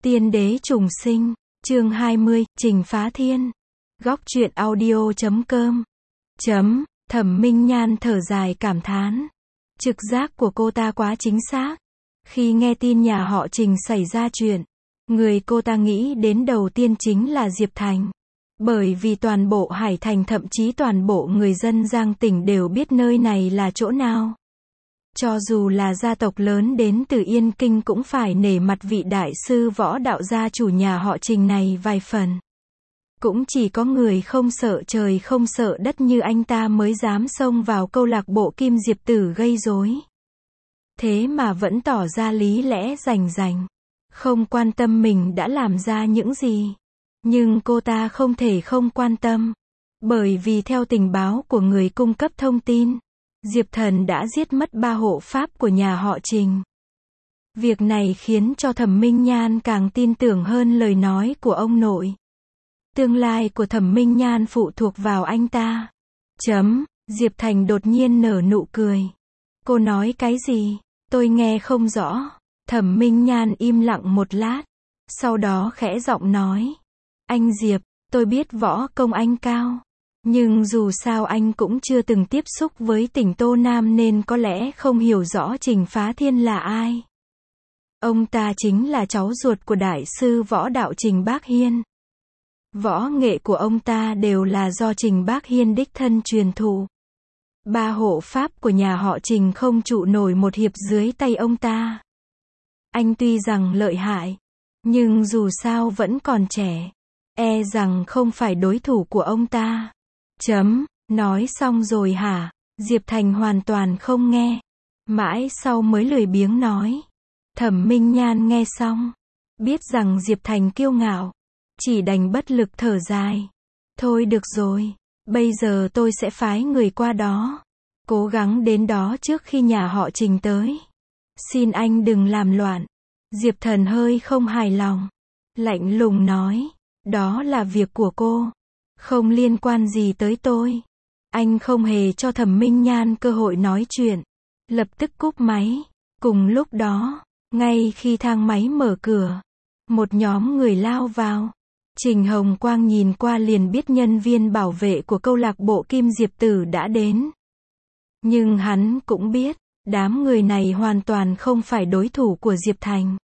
Tiên đế trùng sinh, chương 20, Trình Phá Thiên. Góc truyện audio.com. Thẩm Minh Nhan thở dài cảm thán. Trực giác của cô ta quá chính xác. Khi nghe tin nhà họ Trình xảy ra chuyện, người cô ta nghĩ đến đầu tiên chính là Diệp Thành. Bởi vì toàn bộ Hải Thành thậm chí toàn bộ người dân Giang tỉnh đều biết nơi này là chỗ nào. Cho dù là gia tộc lớn đến từ Yên Kinh cũng phải nể mặt vị đại sư võ đạo gia chủ nhà họ Trình này vài phần. Cũng chỉ có người không sợ trời không sợ đất như anh ta mới dám xông vào câu lạc bộ Kim Diệp Tử gây rối. Thế mà vẫn tỏ ra lý lẽ rành rành, không quan tâm mình đã làm ra những gì. Nhưng cô ta không thể không quan tâm, bởi vì theo tình báo của người cung cấp thông tin, Diệp Thần đã giết mất 3 hộ pháp của nhà họ Trình. Việc này khiến cho Thẩm Minh Nhan càng tin tưởng hơn lời nói của ông nội. Tương lai của Thẩm Minh Nhan phụ thuộc vào anh ta. Diệp Thành đột nhiên nở nụ cười. Cô nói cái gì? Tôi nghe không rõ. Thẩm Minh Nhan im lặng một lát, sau đó khẽ giọng nói. Anh Diệp, tôi biết võ công anh cao. Nhưng dù sao anh cũng chưa từng tiếp xúc với tỉnh Tô Nam nên có lẽ không hiểu rõ Trình Phá Thiên là ai. Ông ta chính là cháu ruột của đại sư võ đạo Trình Bác Hiên. Võ nghệ của ông ta đều là do Trình Bác Hiên đích thân truyền thụ. 3 hộ pháp của nhà họ Trình không trụ nổi một hiệp dưới tay ông ta. Anh tuy rằng lợi hại, nhưng dù sao vẫn còn trẻ. E rằng không phải đối thủ của ông ta. Nói xong rồi hả? Diệp Thành hoàn toàn không nghe. Mãi sau mới lười biếng nói. Thẩm Minh Nhan nghe xong, biết rằng Diệp Thành kiêu ngạo, chỉ đành bất lực thở dài. Thôi được rồi, bây giờ tôi sẽ phái người qua đó. Cố gắng đến đó trước khi nhà họ Trình tới. Xin anh đừng làm loạn. Diệp Thần hơi không hài lòng, lạnh lùng nói. Đó là việc của cô, không liên quan gì tới tôi. Anh không hề cho Thẩm Minh Nhan cơ hội nói chuyện, lập tức cúp máy. Cùng lúc đó, ngay khi thang máy mở cửa, một nhóm người lao vào. Trình Hồng Quang nhìn qua liền biết nhân viên bảo vệ của câu lạc bộ Kim Diệp Tử đã đến. Nhưng hắn cũng biết, đám người này hoàn toàn không phải đối thủ của Diệp Thành.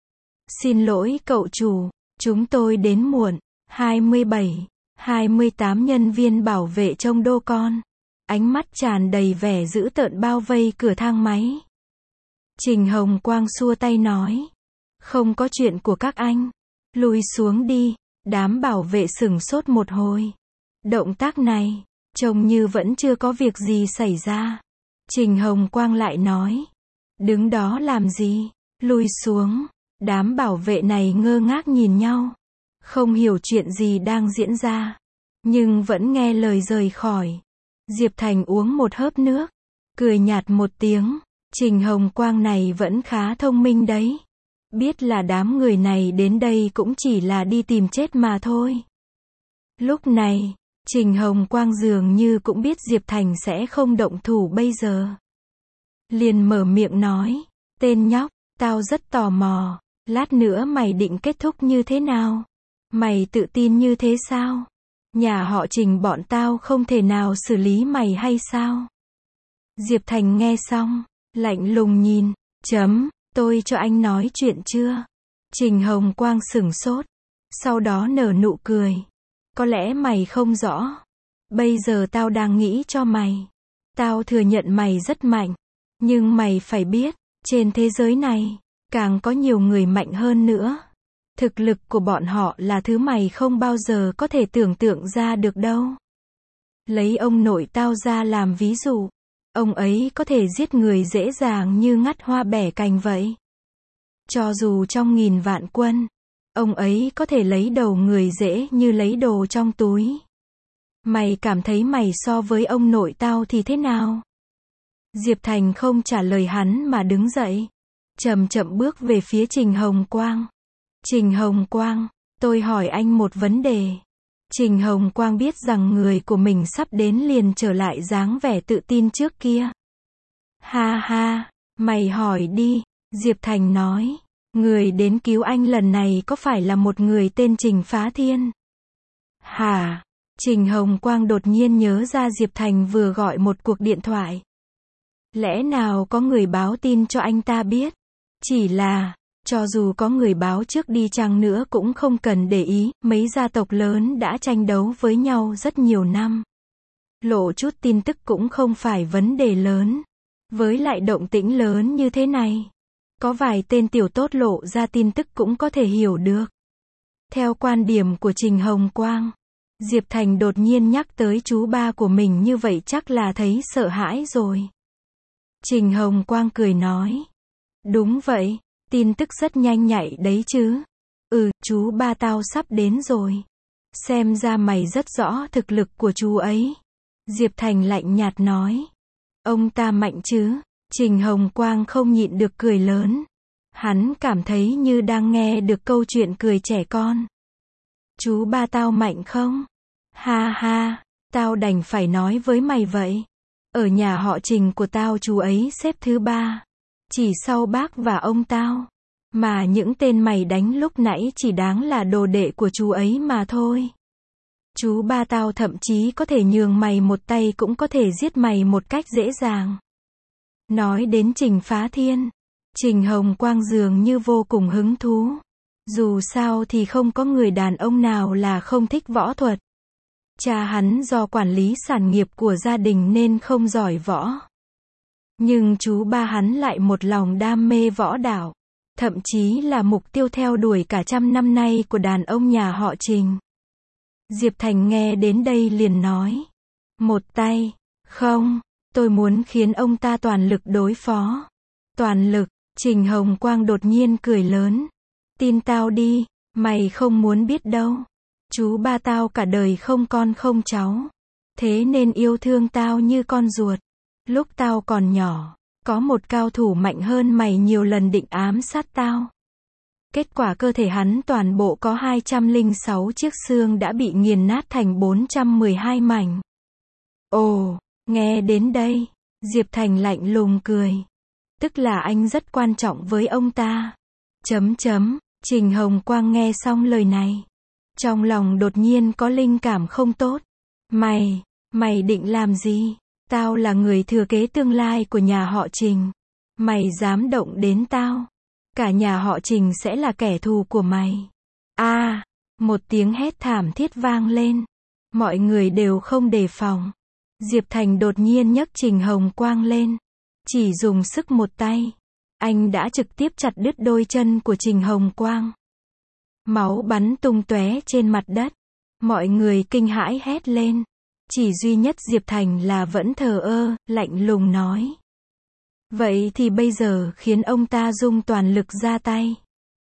Xin lỗi cậu chủ, chúng tôi đến muộn. 27, 28 nhân viên bảo vệ trông đô con, ánh mắt tràn đầy vẻ dữ tợn bao vây cửa thang máy. Trình Hồng Quang xua tay nói. Không có chuyện của các anh. Lùi xuống đi. Đám bảo vệ sửng sốt một hồi. Động tác này, trông như vẫn chưa có việc gì xảy ra. Trình Hồng Quang lại nói. Đứng đó làm gì? Lùi xuống. Đám bảo vệ này ngơ ngác nhìn nhau, không hiểu chuyện gì đang diễn ra, nhưng vẫn nghe lời rời khỏi. Diệp Thành uống một hớp nước, cười nhạt một tiếng. Trình Hồng Quang này vẫn khá thông minh đấy. Biết là đám người này đến đây cũng chỉ là đi tìm chết mà thôi. Lúc này, Trình Hồng Quang dường như cũng biết Diệp Thành sẽ không động thủ bây giờ. Liền mở miệng nói. Tên nhóc, tao rất tò mò. Lát nữa mày định kết thúc như thế nào? Mày tự tin như thế sao? Nhà họ Trình bọn tao không thể nào xử lý mày hay sao? Diệp Thành nghe xong, lạnh lùng nhìn. Tôi cho anh nói chuyện chưa? Trình Hồng Quang sửng sốt, sau đó nở nụ cười. Có lẽ mày không rõ. Bây giờ tao đang nghĩ cho mày. Tao thừa nhận mày rất mạnh. Nhưng mày phải biết, trên thế giới này, càng có nhiều người mạnh hơn nữa. Thực lực của bọn họ là thứ mày không bao giờ có thể tưởng tượng ra được đâu. Lấy ông nội tao ra làm ví dụ. Ông ấy có thể giết người dễ dàng như ngắt hoa bẻ cành vậy. Cho dù trong 1000 vạn quân, ông ấy có thể lấy đầu người dễ như lấy đồ trong túi. Mày cảm thấy mày so với ông nội tao thì thế nào? Diệp Thành không trả lời hắn mà đứng dậy, chậm chậm bước về phía Trình Hồng Quang. Trình Hồng Quang, tôi hỏi anh một vấn đề. Trình Hồng Quang biết rằng người của mình sắp đến liền trở lại dáng vẻ tự tin trước kia. Ha ha, mày hỏi đi, Diệp Thành nói. Người đến cứu anh lần này có phải là một người tên Trình Phá Thiên? Hả? Trình Hồng Quang đột nhiên nhớ ra Diệp Thành vừa gọi một cuộc điện thoại. Lẽ nào có người báo tin cho anh ta biết? Chỉ là, cho dù có người báo trước đi chăng nữa cũng không cần để ý, mấy gia tộc lớn đã tranh đấu với nhau rất nhiều năm. Lộ chút tin tức cũng không phải vấn đề lớn. Với lại động tĩnh lớn như thế này, có vài tên tiểu tốt lộ ra tin tức cũng có thể hiểu được. Theo quan điểm của Trình Hồng Quang, Diệp Thành đột nhiên nhắc tới chú ba của mình như vậy chắc là thấy sợ hãi rồi. Trình Hồng Quang cười nói. Đúng vậy, tin tức rất nhanh nhạy đấy chứ. Chú ba tao sắp đến rồi. Xem ra mày rất rõ thực lực của chú ấy. Diệp Thành lạnh nhạt nói. Ông ta mạnh chứ? Trình Hồng Quang không nhịn được cười lớn. Hắn cảm thấy như đang nghe được câu chuyện cười trẻ con. Chú ba tao mạnh không? Ha ha, tao đành phải nói với mày vậy. Ở nhà họ Trình của tao chú ấy xếp thứ 3. Chỉ sau bác và ông tao. Mà những tên mày đánh lúc nãy chỉ đáng là đồ đệ của chú ấy mà thôi. Chú ba tao thậm chí có thể nhường mày một tay cũng có thể giết mày một cách dễ dàng. Nói đến Trình Phá Thiên, Trình Hồng Quang dường như vô cùng hứng thú. Dù sao thì không có người đàn ông nào là không thích võ thuật. Cha hắn do quản lý sản nghiệp của gia đình nên không giỏi võ. Nhưng chú ba hắn lại một lòng đam mê võ đạo. Thậm chí là mục tiêu theo đuổi cả trăm năm nay của đàn ông nhà họ Trình. Diệp Thành nghe đến đây liền nói. Một tay, không, tôi muốn khiến ông ta toàn lực đối phó. Toàn lực, Trình Hồng Quang đột nhiên cười lớn. Tin tao đi, mày không muốn biết đâu. Chú ba tao cả đời không con không cháu. Thế nên yêu thương tao như con ruột. Lúc tao còn nhỏ, có một cao thủ mạnh hơn mày nhiều lần định ám sát tao. Kết quả cơ thể hắn toàn bộ có 206 chiếc xương đã bị nghiền nát thành 412 mảnh. Ồ, nghe đến đây, Diệp Thành lạnh lùng cười. Tức là anh rất quan trọng với ông ta. Trình Hồng Quang nghe xong lời này. Trong lòng đột nhiên có linh cảm không tốt. Mày định làm gì? Tao là người thừa kế tương lai của nhà họ Trình. Mày dám động đến tao? Cả nhà họ Trình sẽ là kẻ thù của mày. Một tiếng hét thảm thiết vang lên. Mọi người đều không đề phòng. Diệp Thành đột nhiên nhấc Trình Hồng Quang lên. Chỉ dùng sức một tay. Anh đã trực tiếp chặt đứt đôi chân của Trình Hồng Quang. Máu bắn tung tóe trên mặt đất. Mọi người kinh hãi hét lên. Chỉ duy nhất Diệp Thành là vẫn thờ ơ, lạnh lùng nói. Vậy thì bây giờ khiến ông ta dùng toàn lực ra tay.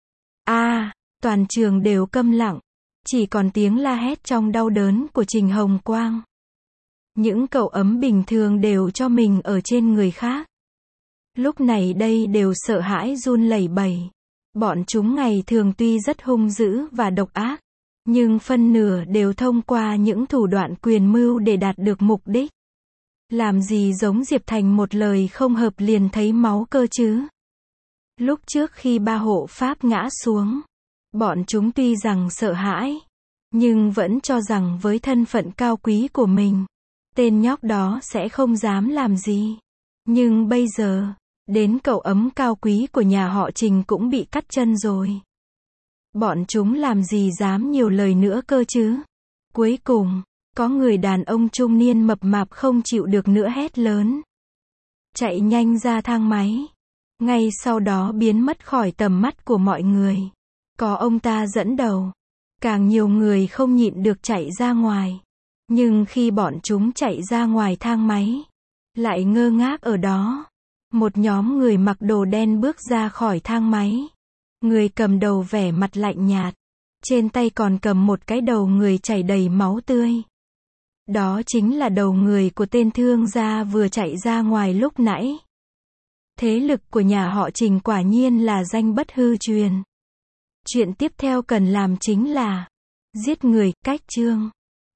Toàn trường đều câm lặng. Chỉ còn tiếng la hét trong đau đớn của Trình Hồng Quang. Những cậu ấm bình thường đều cho mình ở trên người khác. Lúc này đây đều sợ hãi run lẩy bẩy. Bọn chúng ngày thường tuy rất hung dữ và độc ác. Nhưng phân nửa đều thông qua những thủ đoạn quyền mưu để đạt được mục đích. Làm gì giống Diệp Thành một lời không hợp liền thấy máu cơ chứ? Lúc trước khi ba hộ pháp ngã xuống, bọn chúng tuy rằng sợ hãi, nhưng vẫn cho rằng với thân phận cao quý của mình, tên nhóc đó sẽ không dám làm gì. Nhưng bây giờ, đến cậu ấm cao quý của nhà họ Trình cũng bị cắt chân rồi. Bọn chúng làm gì dám nhiều lời nữa cơ chứ? Cuối cùng, có người đàn ông trung niên mập mạp không chịu được nữa hét lớn. Chạy nhanh ra thang máy. Ngay sau đó biến mất khỏi tầm mắt của mọi người. Có ông ta dẫn đầu. Càng nhiều người không nhịn được chạy ra ngoài. Nhưng khi bọn chúng chạy ra ngoài thang máy, lại ngơ ngác ở đó. Một nhóm người mặc đồ đen bước ra khỏi thang máy. Người cầm đầu vẻ mặt lạnh nhạt. Trên tay còn cầm một cái đầu người chảy đầy máu tươi. Đó chính là đầu người của tên thương gia vừa chạy ra ngoài lúc nãy. Thế lực của nhà họ Trình quả nhiên là danh bất hư truyền. Chuyện tiếp theo cần làm chính là giết người, cách chương.